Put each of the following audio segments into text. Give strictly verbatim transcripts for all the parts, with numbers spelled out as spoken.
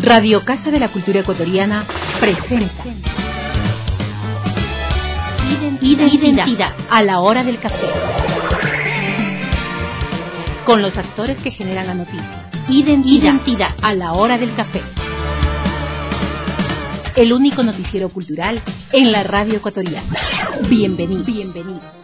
Radio Casa de la Cultura Ecuatoriana presenta Identidad, Identidad a la hora del café, con los actores que generan la noticia. Identidad, Identidad a la hora del café, el único noticiero cultural en la radio ecuatoriana. Bienvenidos. Bienvenidos.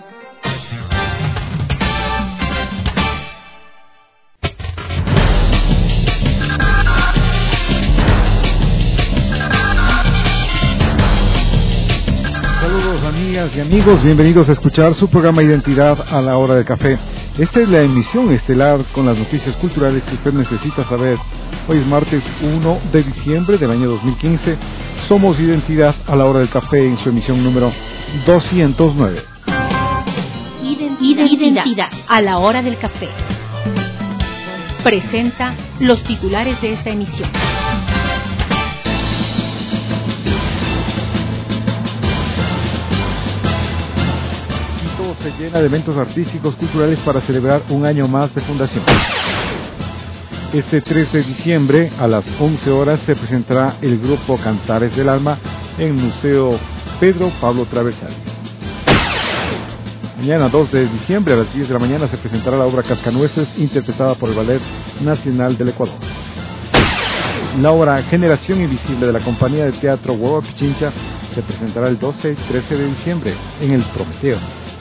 Amigas y amigos, bienvenidos a escuchar su programa Identidad a la hora del café. Esta es la emisión estelar con las noticias culturales que usted necesita saber. Hoy es martes primero de diciembre del año dos mil quince. Somos Identidad a la hora del café en su emisión número doscientos nueve. Identidad a la hora del café presenta los titulares de esta emisión. Se llena de eventos artísticos culturales para celebrar un año más de fundación. Este tres de diciembre a las once horas se presentará el grupo Cantares del Alma en el Museo Pedro Pablo Traversari. Mañana dos de diciembre a las diez de la mañana se presentará la obra Cascanueces, interpretada por el Ballet Nacional del Ecuador. La obra Generación Invisible de la compañía de teatro Hueva Pichincha se presentará el doce y trece de diciembre en el Prometeo.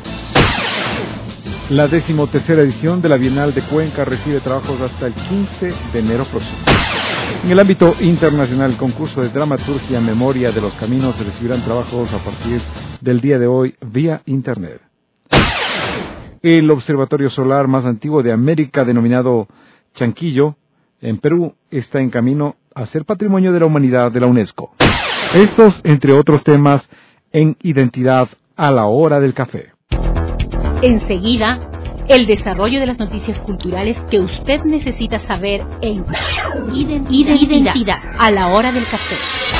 La decimotercera edición de la Bienal de Cuenca recibe trabajos hasta el quince de enero próximo. En el ámbito internacional, el concurso de dramaturgia Memoria de los Caminos se recibirán trabajos a partir del día de hoy vía internet. El observatorio solar más antiguo de América, denominado Chanquillo, en Perú, está en camino a ser Patrimonio de la Humanidad de la UNESCO. Estos, entre otros temas, en Identidad a la hora del café. Enseguida, el desarrollo de las noticias culturales que usted necesita saber en Identidad, Identidad a la hora del café.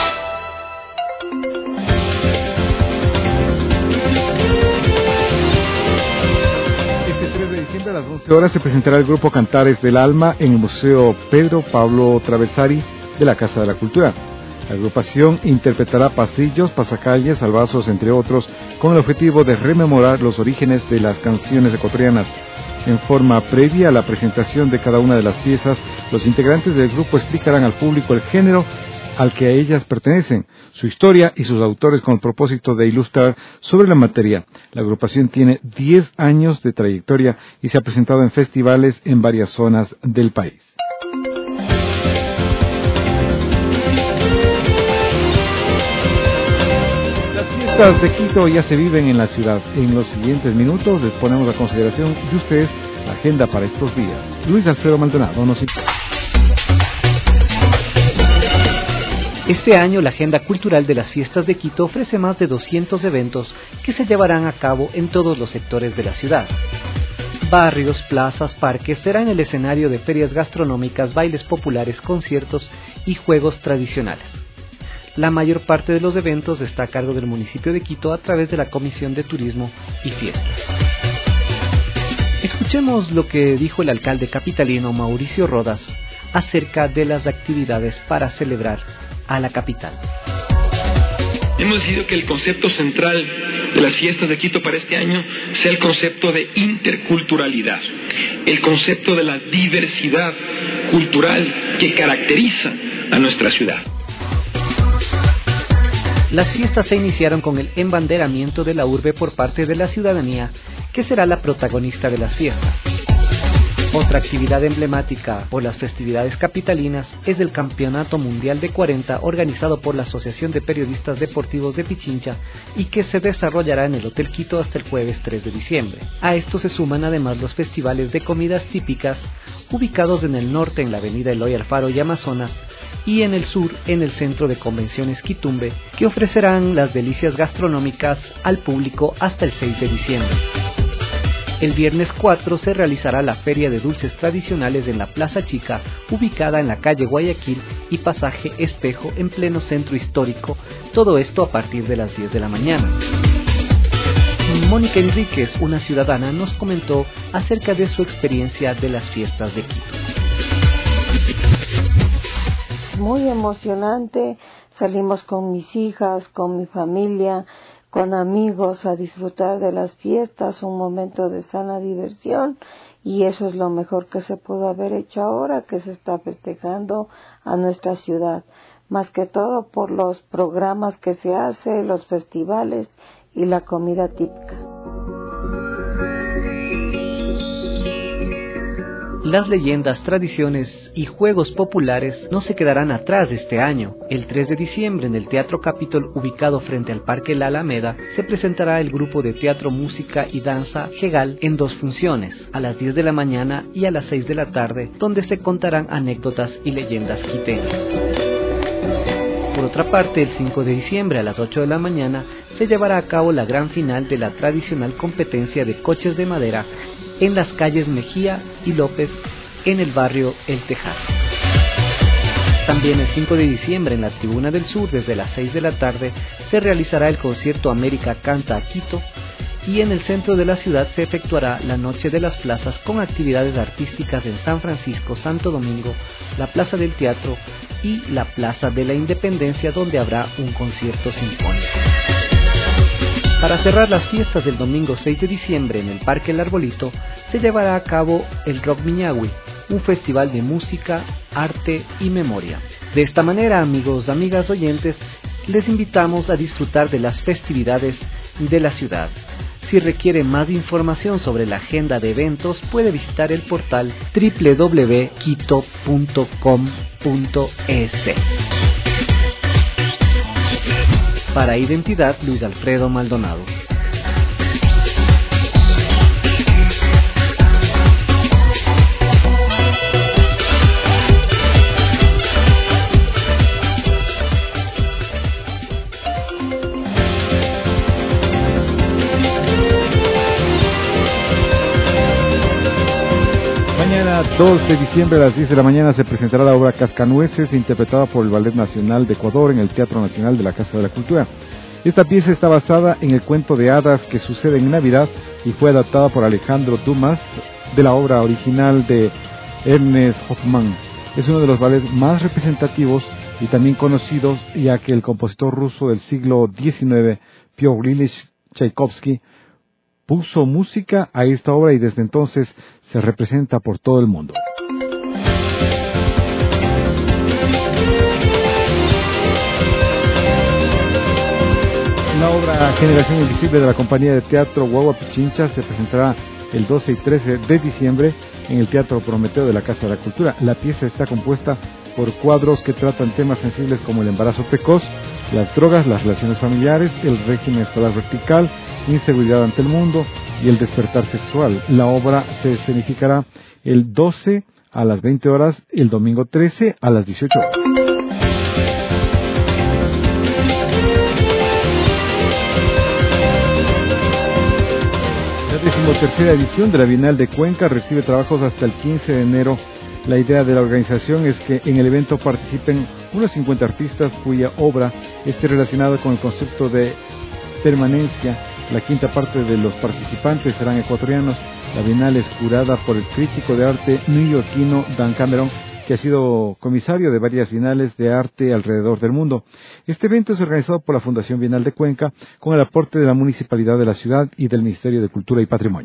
Este tres de diciembre a las once horas se presentará el grupo Cantares del Alma en el Museo Pedro Pablo Traversari de la Casa de la Cultura. La agrupación interpretará pasillos, pasacalles, salvazos, entre otros, con el objetivo de rememorar los orígenes de las canciones ecuatorianas. En forma previa a la presentación de cada una de las piezas, los integrantes del grupo explicarán al público el género al que a ellas pertenecen, su historia y sus autores, con el propósito de ilustrar sobre la materia. La agrupación tiene diez años de trayectoria y se ha presentado en festivales en varias zonas del país. Las fiestas de Quito ya se viven en la ciudad. En los siguientes minutos les ponemos a consideración de ustedes la agenda para estos días. Luis Alfredo Maldonado nos invita. Este año la agenda cultural de las fiestas de Quito ofrece más de doscientos eventos que se llevarán a cabo en todos los sectores de la ciudad. Barrios, plazas, parques serán el escenario de ferias gastronómicas, bailes populares, conciertos y juegos tradicionales. La mayor parte de los eventos está a cargo del municipio de Quito a través de la Comisión de Turismo y Fiestas. Escuchemos lo que dijo el alcalde capitalino Mauricio Rodas acerca de las actividades para celebrar a la capital. Hemos decidido que el concepto central de las fiestas de Quito para este año sea el concepto de interculturalidad, el concepto de la diversidad cultural que caracteriza a nuestra ciudad. Las fiestas se iniciaron con el embanderamiento de la urbe por parte de la ciudadanía, que será la protagonista de las fiestas. Otra actividad emblemática por las festividades capitalinas es el Campeonato Mundial de cuarenta organizado por la Asociación de Periodistas Deportivos de Pichincha y que se desarrollará en el Hotel Quito hasta el jueves tres de diciembre. A esto se suman además los festivales de comidas típicas ubicados en el norte en la avenida Eloy Alfaro y Amazonas y en el sur en el Centro de Convenciones Quitumbe, que ofrecerán las delicias gastronómicas al público hasta el seis de diciembre. El viernes cuatro se realizará la Feria de Dulces Tradicionales en la Plaza Chica, ubicada en la calle Guayaquil y Pasaje Espejo, en pleno centro histórico, todo esto a partir de las diez de la mañana. Mónica Enríquez, una ciudadana, nos comentó acerca de su experiencia de las fiestas de Quito. es muy emocionante. Salimos con mis hijas, con mi familia, con amigos a disfrutar de las fiestas, un momento de sana diversión, y eso es lo mejor que se pudo haber hecho ahora que se está festejando a nuestra ciudad, más que todo por los programas que se hacen, los festivales y la comida típica. Las leyendas, tradiciones y juegos populares no se quedarán atrás este año. El tres de diciembre en el Teatro Capitol, ubicado frente al Parque La Alameda, se presentará el grupo de teatro, música y danza Jegal en dos funciones, a las diez de la mañana y a las seis de la tarde, donde se contarán anécdotas y leyendas quiteñas. Por otra parte, el cinco de diciembre a las ocho de la mañana se llevará a cabo la gran final de la tradicional competencia de coches de madera en las calles Mejía y López, en el barrio El Tejar. También el cinco de diciembre en la Tribuna del Sur, desde las seis de la tarde, se realizará el concierto América Canta a Quito, y en el centro de la ciudad se efectuará la Noche de las Plazas con actividades artísticas en San Francisco, Santo Domingo, la Plaza del Teatro y la Plaza de la Independencia, donde habrá un concierto sinfónico. Para cerrar las fiestas del domingo seis de diciembre en el Parque El Arbolito, se llevará a cabo el Rock Miñahui, un festival de música, arte y memoria. De esta manera, amigos, amigas oyentes, les invitamos a disfrutar de las festividades de la ciudad. Si requiere más información sobre la agenda de eventos, puede visitar el portal doble u doble u doble u punto quito punto com punto es. Para Identidad, Luis Alfredo Maldonado. Mañana dos de diciembre a las diez de la mañana se presentará la obra Cascanueces, interpretada por el Ballet Nacional de Ecuador en el Teatro Nacional de la Casa de la Cultura. Esta pieza está basada en el cuento de hadas que sucede en Navidad y fue adaptada por Alejandro Dumas de la obra original de Ernest Hoffmann. Es uno de los ballets más representativos y también conocidos, ya que el compositor ruso del siglo diecinueve, Piotr Ilich Tchaikovsky, puso música a esta obra y desde entonces se representa por todo el mundo. La obra Generación Invisible de la compañía de teatro Guagua Pichincha se presentará el doce y trece de diciembre en el Teatro Prometeo de la Casa de la Cultura. La pieza está compuesta por cuadros que tratan temas sensibles como el embarazo precoz, las drogas, las relaciones familiares, el régimen escolar vertical, inseguridad ante el mundo y el despertar sexual. La obra se escenificará el doce a las veinte horas y el domingo trece a las dieciocho horas. La decimotercera edición de la Bienal de Cuenca recibe trabajos hasta el quince de enero. La idea de la organización es que en el evento participen unos cincuenta artistas cuya obra esté relacionada con el concepto de permanencia. La quinta parte de los participantes serán ecuatorianos. La Bienal es curada por el crítico de arte neoyorquino Dan Cameron, que ha sido comisario de varias bienales de arte alrededor del mundo. Este evento es organizado por la Fundación Bienal de Cuenca con el aporte de la Municipalidad de la ciudad y del Ministerio de Cultura y Patrimonio.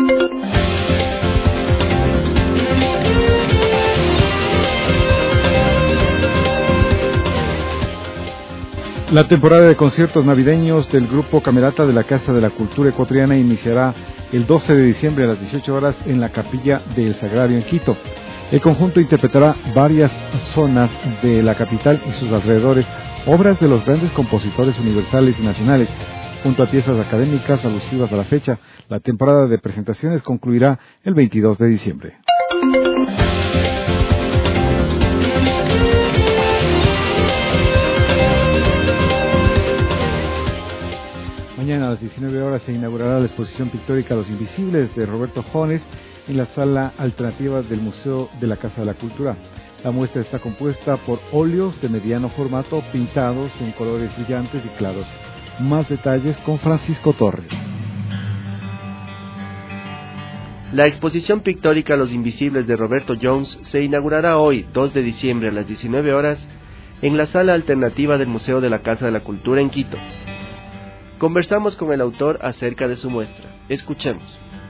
La temporada de conciertos navideños del Grupo Camerata de la Casa de la Cultura Ecuatoriana iniciará el doce de diciembre a las dieciocho horas en la Capilla del Sagrario en Quito. El conjunto interpretará varias zonas de la capital y sus alrededores, obras de los grandes compositores universales y nacionales, junto a piezas académicas alusivas a la fecha. La temporada de presentaciones concluirá el veintidós de diciembre. Mañana a las diecinueve horas se inaugurará la exposición pictórica Los Invisibles de Roberto Jones en la sala alternativa del Museo de la Casa de la Cultura. La muestra está compuesta por óleos de mediano formato pintados en colores brillantes y claros. Más detalles con Francisco Torres. La exposición pictórica Los Invisibles de Roberto Jones se inaugurará hoy, dos de diciembre a las diecinueve horas, en la sala alternativa del Museo de la Casa de la Cultura en Quito. Conversamos con el autor acerca de su muestra. Escuchemos.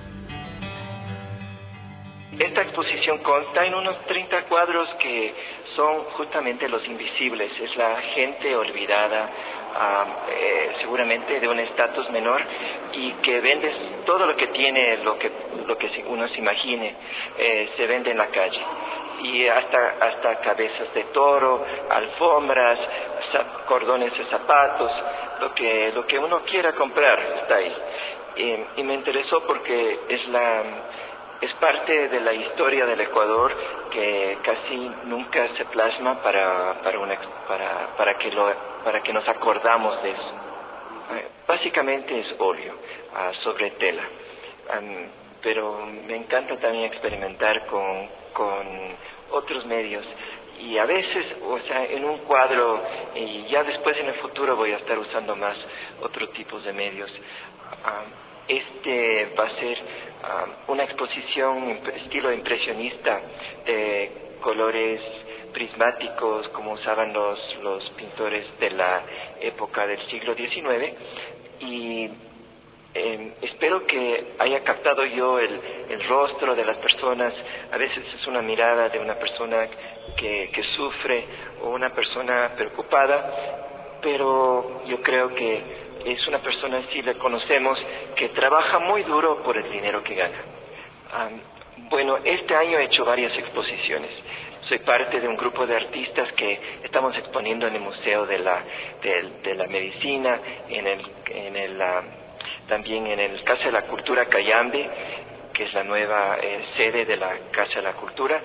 Esta exposición consta en unos treinta cuadros que son justamente los invisibles, es la gente olvidada, um, eh, seguramente de un estatus menor, y que vende todo lo que tiene, lo que, lo que uno se imagine, eh, se vende en la calle. Y hasta, hasta cabezas de toro, alfombras, cordones de zapatos, lo que, lo que uno quiera comprar está ahí. Y, y me interesó porque es la... es parte de la historia del Ecuador que casi nunca se plasma para para una, para para que lo para que nos acordamos de eso. Eh, básicamente es óleo uh, sobre tela, um, pero me encanta también experimentar con con otros medios y a veces, o sea, en un cuadro, y ya después en el futuro voy a estar usando más otros tipos de medios. Um, Este va a ser um, una exposición estilo impresionista de colores prismáticos como usaban los, los pintores de la época del siglo diecinueve y eh, espero que haya captado yo el, el rostro de las personas. A veces es una mirada de una persona que, que sufre o una persona preocupada, pero yo creo que es una persona, si le conocemos, que trabaja muy duro por el dinero que gana. Um, bueno, este año he hecho varias exposiciones. Soy parte de un grupo de artistas que estamos exponiendo en el Museo de la, de, de la Medicina, en el, en el, uh, también en el Casa de la Cultura Cayambe, que es la nueva eh, sede de la Casa de la Cultura.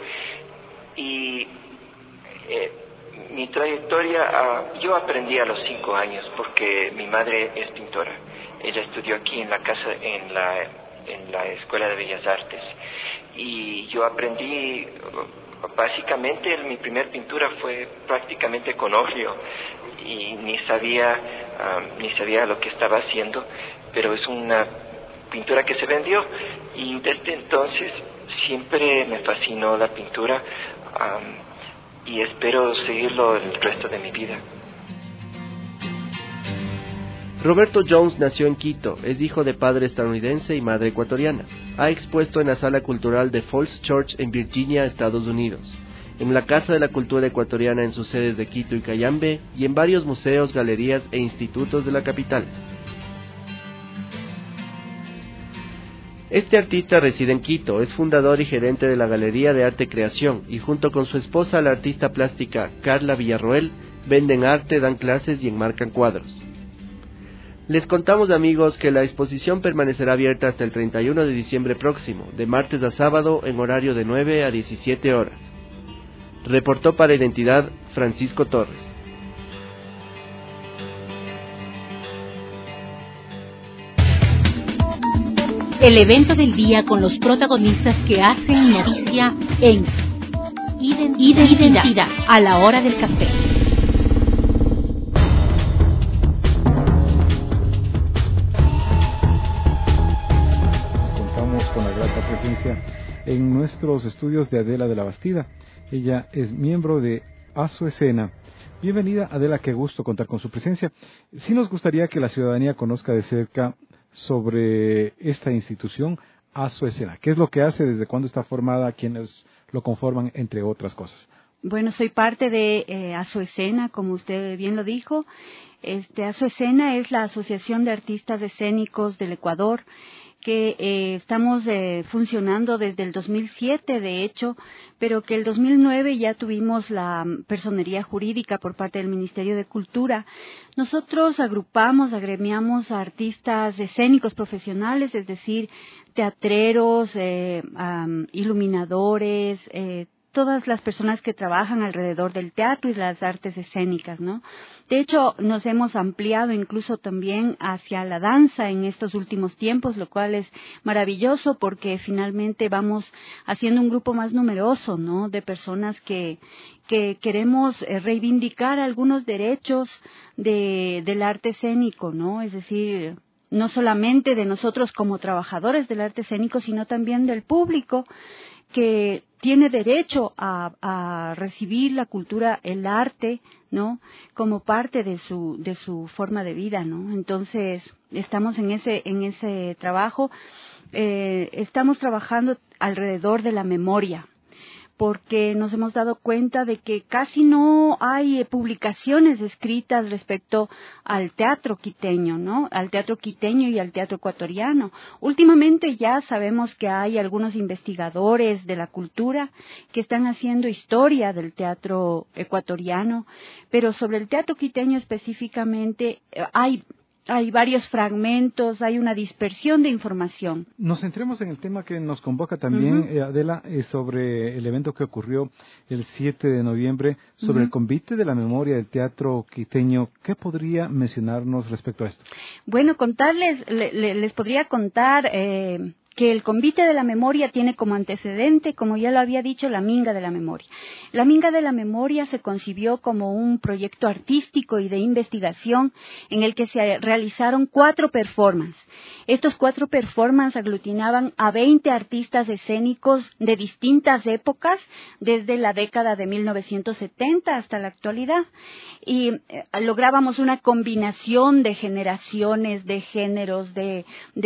Y eh, mi trayectoria, uh, yo aprendí a los cinco años porque mi madre es pintora. Ella estudió aquí en la casa, en la, en la Escuela de Bellas Artes. Y yo aprendí, básicamente mi primer pintura fue prácticamente con óleo y ni sabía, uh, ni sabía lo que estaba haciendo, pero es una pintura que se vendió y desde entonces siempre me fascinó la pintura. Um, y espero seguirlo el resto de mi vida. Roberto Jones nació en Quito, es hijo de padre estadounidense y madre ecuatoriana. Ha expuesto en la Sala Cultural de Falls Church en Virginia, Estados Unidos, en la Casa de la Cultura Ecuatoriana en sus sedes de Quito y Cayambe, y en varios museos, galerías e institutos de la capital. Este artista reside en Quito, es fundador y gerente de la Galería de Arte Creación y junto con su esposa, la artista plástica Carla Villarroel, venden arte, dan clases y enmarcan cuadros. Les contamos, amigos, que la exposición permanecerá abierta hasta el treinta y uno de diciembre próximo, de martes a sábado en horario de nueve a diecisiete horas. Reportó para Identidad Francisco Torres. El evento del día con los protagonistas que hacen noticia en Identidad, Identidad a la hora del café. Contamos con la grata presencia en nuestros estudios de Adela de la Bastida. Ella es miembro de Asoescena. Bienvenida, Adela, qué gusto contar con su presencia. Sí nos gustaría que la ciudadanía conozca de cerca sobre esta institución, Asoescena. ¿Qué es lo que hace? ¿Desde cuándo está formada? ¿Quiénes lo conforman? Entre otras cosas. Bueno, soy parte de eh, Asoescena, como usted bien lo dijo. Este, Asoescena es la Asociación de Artistas Escénicos del Ecuador, que eh, estamos eh, funcionando desde el dos mil siete, de hecho, pero que el dos mil nueve ya tuvimos la personería jurídica por parte del Ministerio de Cultura. Nosotros agrupamos, agremiamos a artistas escénicos profesionales, es decir, teatreros, eh, um, iluminadores, eh, todas las personas que trabajan alrededor del teatro y las artes escénicas, ¿no? De hecho, nos hemos ampliado incluso también hacia la danza en estos últimos tiempos, lo cual es maravilloso porque finalmente vamos haciendo un grupo más numeroso, ¿no? De personas que, que queremos eh, reivindicar algunos derechos de, del arte escénico, ¿no? Es decir, no solamente de nosotros como trabajadores del arte escénico, sino también del público que tiene derecho a, a recibir la cultura, el arte, ¿no? Como parte de su de su forma de vida, ¿no? Entonces estamos en ese en ese trabajo, eh, estamos trabajando alrededor de la memoria, porque nos hemos dado cuenta de que casi no hay publicaciones escritas respecto al teatro quiteño, ¿no? Al teatro quiteño y al teatro ecuatoriano. Últimamente ya sabemos que hay algunos investigadores de la cultura que están haciendo historia del teatro ecuatoriano, pero sobre el teatro quiteño específicamente hay Hay varios fragmentos, hay una dispersión de información. Nos centremos en el tema que nos convoca también, uh-huh. eh, Adela, eh, sobre el evento que ocurrió el siete de noviembre, sobre uh-huh. el convite de la memoria del teatro quiteño. ¿Qué podría mencionarnos respecto a esto? Bueno, contarles, le, le, les podría contar eh, que el convite de la memoria tiene como antecedente, como ya lo había dicho, la Minga de la Memoria. La Minga de la Memoria se concibió como un proyecto artístico y de investigación en el que se realizaron cuatro performances. Estos cuatro performances aglutinaban a veinte artistas escénicos de distintas épocas, desde la década de mil novecientos setenta hasta la actualidad. Y eh, lográbamos una combinación de generaciones, de géneros, de,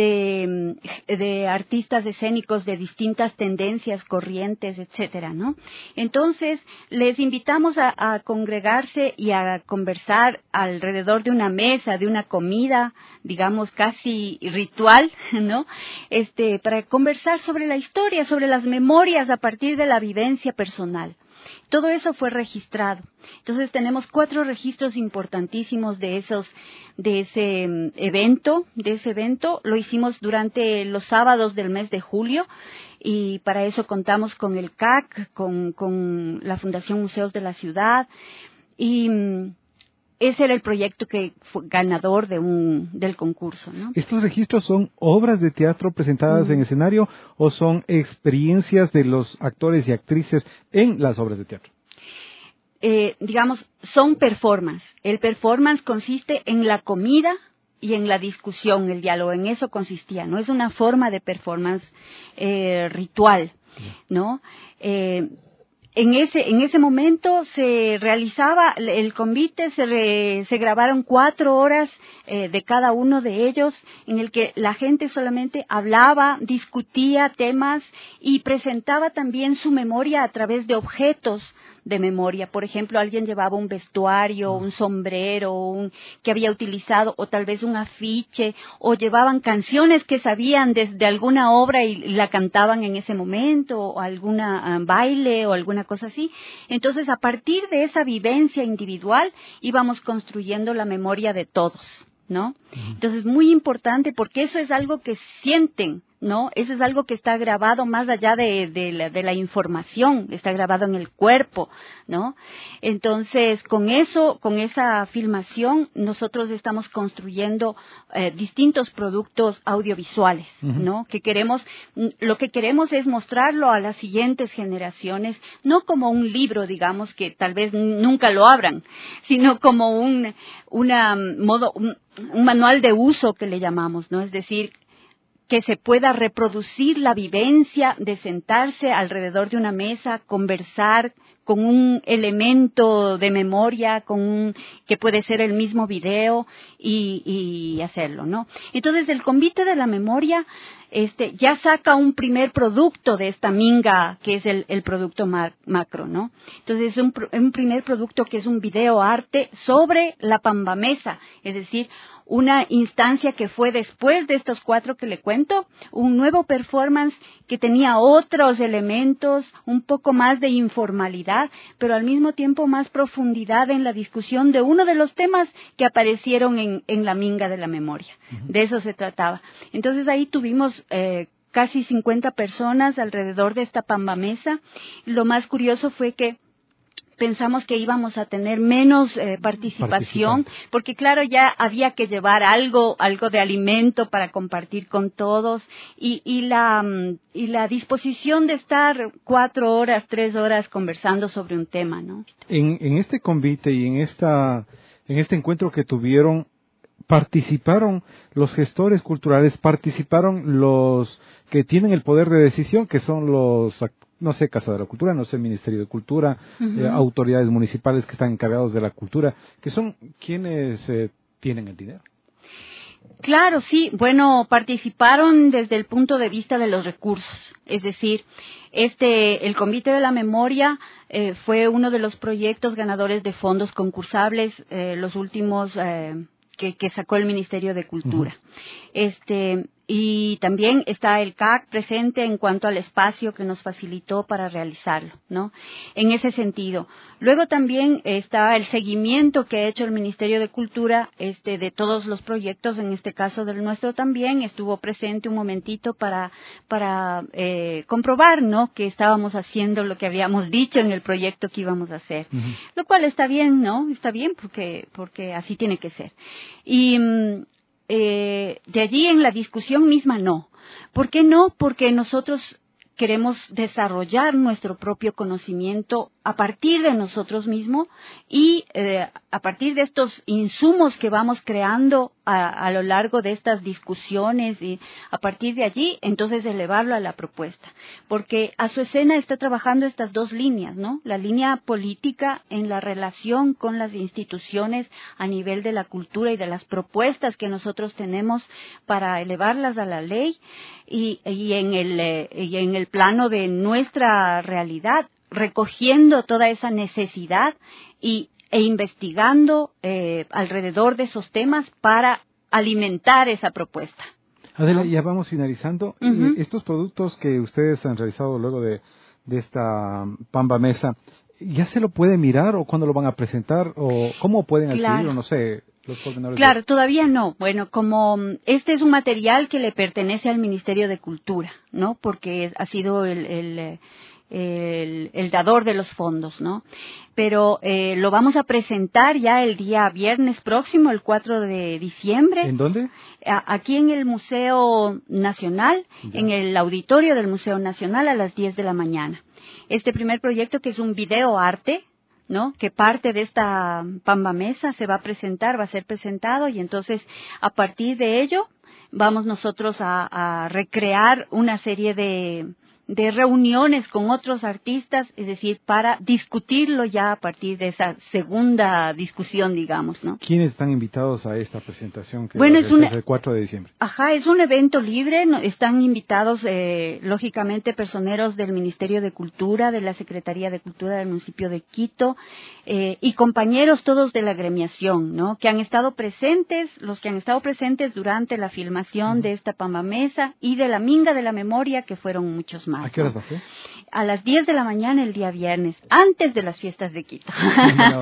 de, de artistas escénicos de distintas tendencias, corrientes, etcétera, ¿no? Entonces, les invitamos a, a congregarse y a conversar alrededor de una mesa, de una comida, digamos, casi ritual, ¿no? Este, para conversar sobre la historia, sobre las memorias a partir de la vivencia personal. Todo eso fue registrado. Entonces tenemos cuatro registros importantísimos de esos, de ese um, evento, de ese evento. Lo hicimos durante los sábados del mes de julio y para eso contamos con el C A C, con, con la Fundación Museos de la Ciudad y um, ese era el proyecto que fue ganador de un del concurso, ¿no? ¿Estos registros son obras de teatro presentadas mm. en escenario o son experiencias de los actores y actrices en las obras de teatro? Eh, digamos, son performance. El performance consiste en la comida y en la discusión, el diálogo. En eso consistía, ¿no? Es una forma de performance eh, ritual, ¿no? Eh, En ese, en ese momento se realizaba el convite, se, re, se grabaron cuatro horas eh, de cada uno de ellos, en el que la gente solamente hablaba, discutía temas y presentaba también su memoria a través de objetos de memoria. Por ejemplo, alguien llevaba un vestuario, un sombrero, un, que había utilizado, o tal vez un afiche, o llevaban canciones que sabían desde alguna obra y la cantaban en ese momento, o alguna um, baile, o alguna cosa así. Entonces, a partir de esa vivencia individual, íbamos construyendo la memoria de todos, ¿no? Entonces, muy importante, porque eso es algo que sienten, ¿no? Eso es algo que está grabado más allá de, de, la, de la información, está grabado en el cuerpo, ¿no? Entonces, con eso, con esa filmación, nosotros estamos construyendo eh, distintos productos audiovisuales, uh-huh. ¿no? Que queremos, lo que queremos es mostrarlo a las siguientes generaciones, no como un libro, digamos, que tal vez nunca lo abran, sino como un, una modo, un, un manual de uso que le llamamos, ¿no? Es decir, que se pueda reproducir la vivencia de sentarse alrededor de una mesa, conversar con un elemento de memoria, con un, que puede ser el mismo video y, y hacerlo, ¿no? Entonces, el convite de la memoria este, ya saca un primer producto de esta minga, que es el, el producto mar, macro, ¿no? Entonces, es un, un primer producto que es un video arte sobre la pambamesa, es decir, una instancia que fue después de estos cuatro que le cuento, un nuevo performance que tenía otros elementos, un poco más de informalidad, pero al mismo tiempo más profundidad en la discusión de uno de los temas que aparecieron en, en la minga de la memoria. Uh-huh. De eso se trataba. Entonces ahí tuvimos eh, casi cincuenta personas alrededor de esta pambamesa. Lo más curioso fue que pensamos que íbamos a tener menos eh, participación, porque claro, ya había que llevar algo, algo de alimento para compartir con todos, y, y la, y la disposición de estar cuatro horas, tres horas conversando sobre un tema, ¿no? En, en este convite y en esta, en este encuentro que tuvieron, participaron los gestores culturales, participaron los que tienen el poder de decisión, que son los, no sé, Casa de la Cultura, no sé, Ministerio de Cultura, uh-huh. eh, autoridades municipales que están encargados de la cultura, que son quienes eh, tienen el dinero. Claro, sí. Bueno, participaron desde el punto de vista de los recursos. Es decir, este, el Convite de la Memoria eh, fue uno de los proyectos ganadores de fondos concursables, eh, los últimos eh, que, que sacó el Ministerio de Cultura. Uh-huh. Este, y también está el C A C presente en cuanto al espacio que nos facilitó para realizarlo, ¿no? En ese sentido. Luego también está el seguimiento que ha hecho el Ministerio de Cultura, este, de todos los proyectos, en este caso del nuestro también, estuvo presente un momentito para, para, eh, comprobar, ¿no? Que estábamos haciendo lo que habíamos dicho en el proyecto que íbamos a hacer. Uh-huh. Lo cual está bien, ¿no? Está bien porque, porque así tiene que ser. Y, Eh, de allí en la discusión misma no. ¿Por qué no? Porque nosotros queremos desarrollar nuestro propio conocimiento a partir de nosotros mismos y eh, a partir de estos insumos que vamos creando a, a lo largo de estas discusiones y a partir de allí, entonces elevarlo a la propuesta. Porque Azucena está trabajando estas dos líneas, ¿no? La línea política en la relación con las instituciones a nivel de la cultura y de las propuestas que nosotros tenemos para elevarlas a la ley y, y en el, eh, y en el plano de nuestra realidad, recogiendo toda esa necesidad y, e investigando eh, alrededor de esos temas para alimentar esa propuesta. Adela, ¿no? Ya vamos finalizando. Uh-huh. Estos productos que ustedes han realizado luego de, de esta Pamba Mesa, ¿ya se lo puede mirar o cuándo lo van a presentar o cómo pueden adquirirlo? Claro. No sé. Los coordinadores claro, de... todavía no. Bueno, como este es un material que le pertenece al Ministerio de Cultura, ¿no? Porque ha sido el, el, el, el dador de los fondos, ¿no? Pero eh, lo vamos a presentar ya el día viernes próximo, el cuatro de diciembre. ¿En dónde? A, aquí en el Museo Nacional, ya. En el auditorio del Museo Nacional a las diez de la mañana. Este primer proyecto, que es un video arte, ¿no? Que parte de esta Pamba Mesa se va a presentar, va a ser presentado y entonces a partir de ello vamos nosotros a, a recrear una serie de, de reuniones con otros artistas, es decir, para discutirlo ya a partir de esa segunda discusión, digamos, ¿no? ¿Quiénes están invitados a esta presentación que bueno, va a es un, el cuatro de diciembre? Ajá, es un evento libre, ¿no? Están invitados, eh, lógicamente, personeros del Ministerio de Cultura, de la Secretaría de Cultura del municipio de Quito, eh, y compañeros todos de la agremiación, ¿no? Que han estado presentes, los que han estado presentes durante la filmación uh-huh. de esta Pamba Mesa y de la Minga de la Memoria, que fueron muchos más. ¿A qué horas va a ser? A las diez de la mañana el día viernes, antes de las fiestas de Quito. No,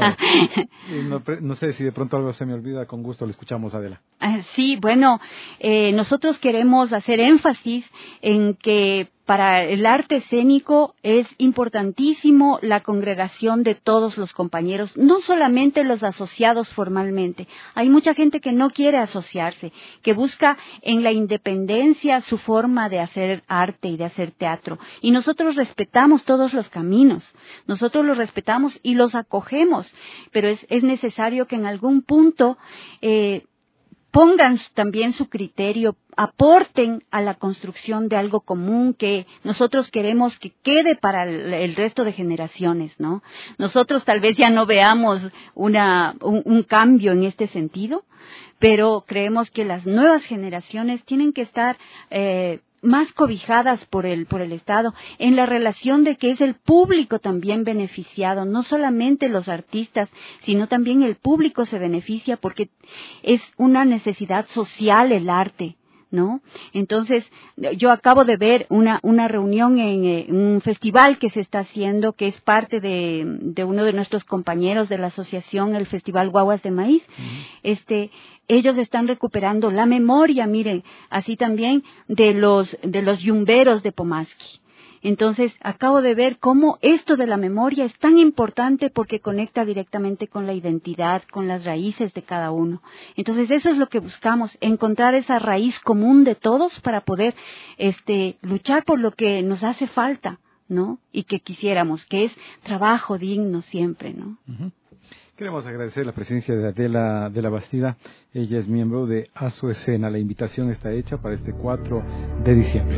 no, no sé si de pronto algo se me olvida, con gusto le escuchamos, Adela. Sí, bueno, eh, nosotros queremos hacer énfasis en que para el arte escénico es importantísimo la congregación de todos los compañeros, no solamente los asociados formalmente. Hay mucha gente que no quiere asociarse, que busca en la independencia su forma de hacer arte y de hacer teatro. Y nosotros respetamos todos los caminos, nosotros los respetamos y los acogemos, pero es, es necesario que en algún punto eh, pongan también su criterio, aporten a la construcción de algo común que nosotros queremos que quede para el, el resto de generaciones, ¿no? Nosotros tal vez ya no veamos una, un, un cambio en este sentido, pero creemos que las nuevas generaciones tienen que estar eh, más cobijadas por el, por el Estado, en la relación de que es el público también beneficiado, no solamente los artistas, sino también el público se beneficia porque es una necesidad social el arte, ¿no? Entonces, yo acabo de ver una, una reunión en, en un festival que se está haciendo, que es parte de, de uno de nuestros compañeros de la asociación, el Festival Guaguas de Maíz. Uh-huh. Este, ellos están recuperando la memoria, miren, así también de los, de los yumberos de Pomasqui. Entonces, acabo de ver cómo esto de la memoria es tan importante porque conecta directamente con la identidad, con las raíces de cada uno. Entonces, eso es lo que buscamos, encontrar esa raíz común de todos para poder este, luchar por lo que nos hace falta, ¿no? Y que quisiéramos, que es trabajo digno siempre, ¿no? Uh-huh. Queremos agradecer la presencia de Adela de la Bastida. Ella es miembro de ASOESENA. La invitación está hecha para este cuatro de diciembre.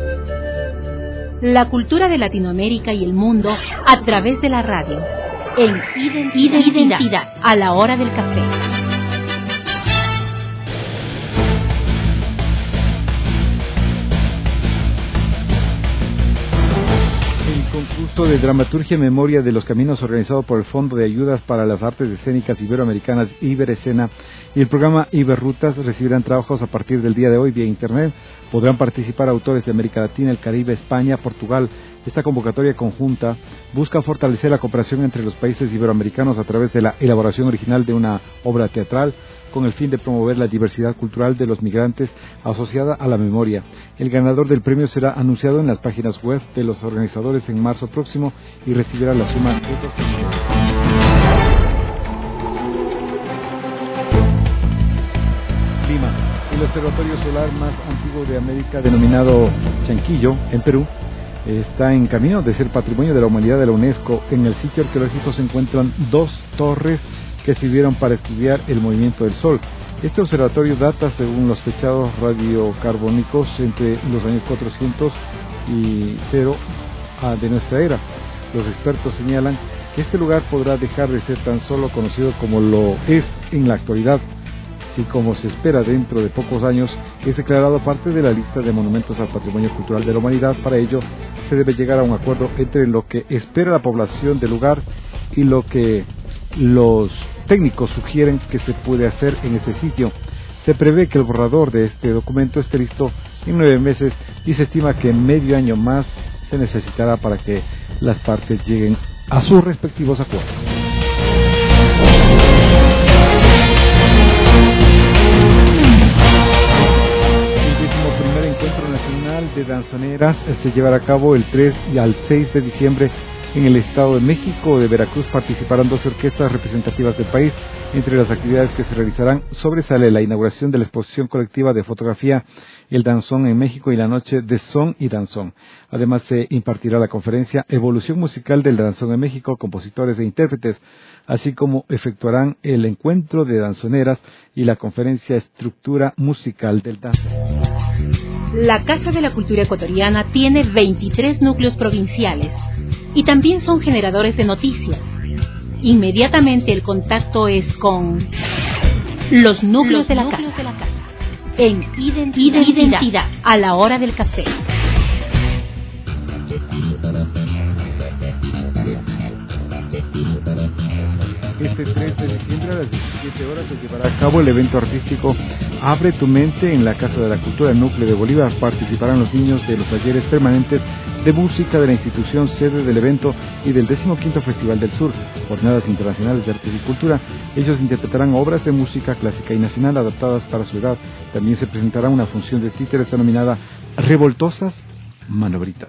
La cultura de Latinoamérica y el mundo a través de la radio. En Identidad, Identidad a la hora del café. Concurso de Dramaturgia en Memoria de los Caminos organizado por el Fondo de Ayudas para las Artes Escénicas Iberoamericanas Iberescena y el programa Iberrutas recibirán trabajos a partir del día de hoy vía internet. Podrán participar autores de América Latina, el Caribe, España, Portugal. Esta convocatoria conjunta busca fortalecer la cooperación entre los países iberoamericanos a través de la elaboración original de una obra teatral con el fin de promover la diversidad cultural de los migrantes asociada a la memoria. El ganador del premio será anunciado en las páginas web de los organizadores en marzo próximo y recibirá la suma de dos millones. Lima. El observatorio solar más antiguo de América, denominado Chanquillo, en Perú, está en camino de ser Patrimonio de la Humanidad de la UNESCO. En el sitio arqueológico se encuentran dos torres que sirvieron para estudiar el movimiento del Sol. Este observatorio data, según los fechados radiocarbónicos, entre los años cuatrocientos y cero de nuestra era. Los expertos señalan que este lugar podrá dejar de ser tan solo conocido como lo es en la actualidad, si como se espera dentro de pocos años es declarado parte de la lista de monumentos al patrimonio cultural de la humanidad. Para ello se debe llegar a un acuerdo entre lo que espera la población del lugar y lo que los técnicos sugieren que se puede hacer en ese sitio. Se prevé que el borrador de este documento esté listo en nueve meses y se estima que en medio año más se necesitará para que las partes lleguen a sus respectivos acuerdos. El décimo primer Encuentro Nacional de Danzoneras se llevará a cabo el tres y al seis de diciembre en el Estado de México. De Veracruz participarán doce orquestas representativas del país. Entre las actividades que se realizarán sobresale la inauguración de la exposición colectiva de fotografía El Danzón en México y la noche de son y danzón. Además se impartirá la conferencia Evolución musical del danzón en México, compositores e intérpretes, así como efectuarán el encuentro de danzoneras y la conferencia Estructura musical del danzón. La Casa de la Cultura Ecuatoriana tiene veintitrés núcleos provinciales y también son generadores de noticias. Inmediatamente el contacto es con los núcleos, los de, la núcleos de la casa, en Identidad, Identidad a la hora del café. Este tres de diciembre a las diecisiete horas se llevará a cabo el evento artístico Abre tu mente en la Casa de la Cultura Núcleo de Bolívar. Participarán los niños de los talleres permanentes de música de la institución sede del evento y del decimoquinto Festival del Sur, Jornadas Internacionales de Artes y Cultura. Ellos interpretarán obras de música clásica y nacional adaptadas para su edad. También se presentará una función de títeres denominada Revoltosas Manobritas.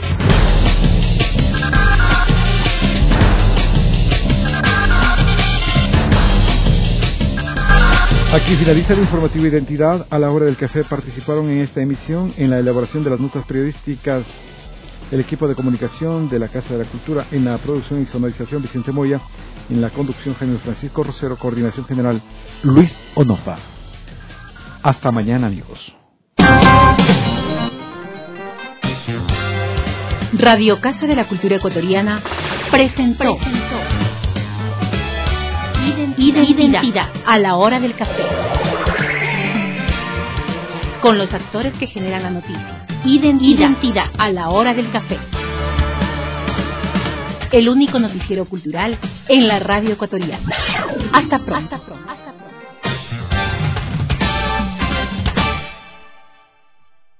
Aquí finaliza el informativo Identidad a la hora del café. Participaron en esta emisión en la elaboración de las notas periodísticas el equipo de comunicación de la Casa de la Cultura, en la producción y sonorización Vicente Moya, en la conducción Jaime Francisco Rosero, coordinación general Luis Onopa. Hasta mañana, amigos. Radio Casa de la Cultura Ecuatoriana presentó, presentó. Identidad, Identidad a la hora del café, con los actores que generan la noticia. Identidad, Identidad a la hora del café, el único noticiero cultural en la radio ecuatoriana. Hasta pronto. Hasta pronto.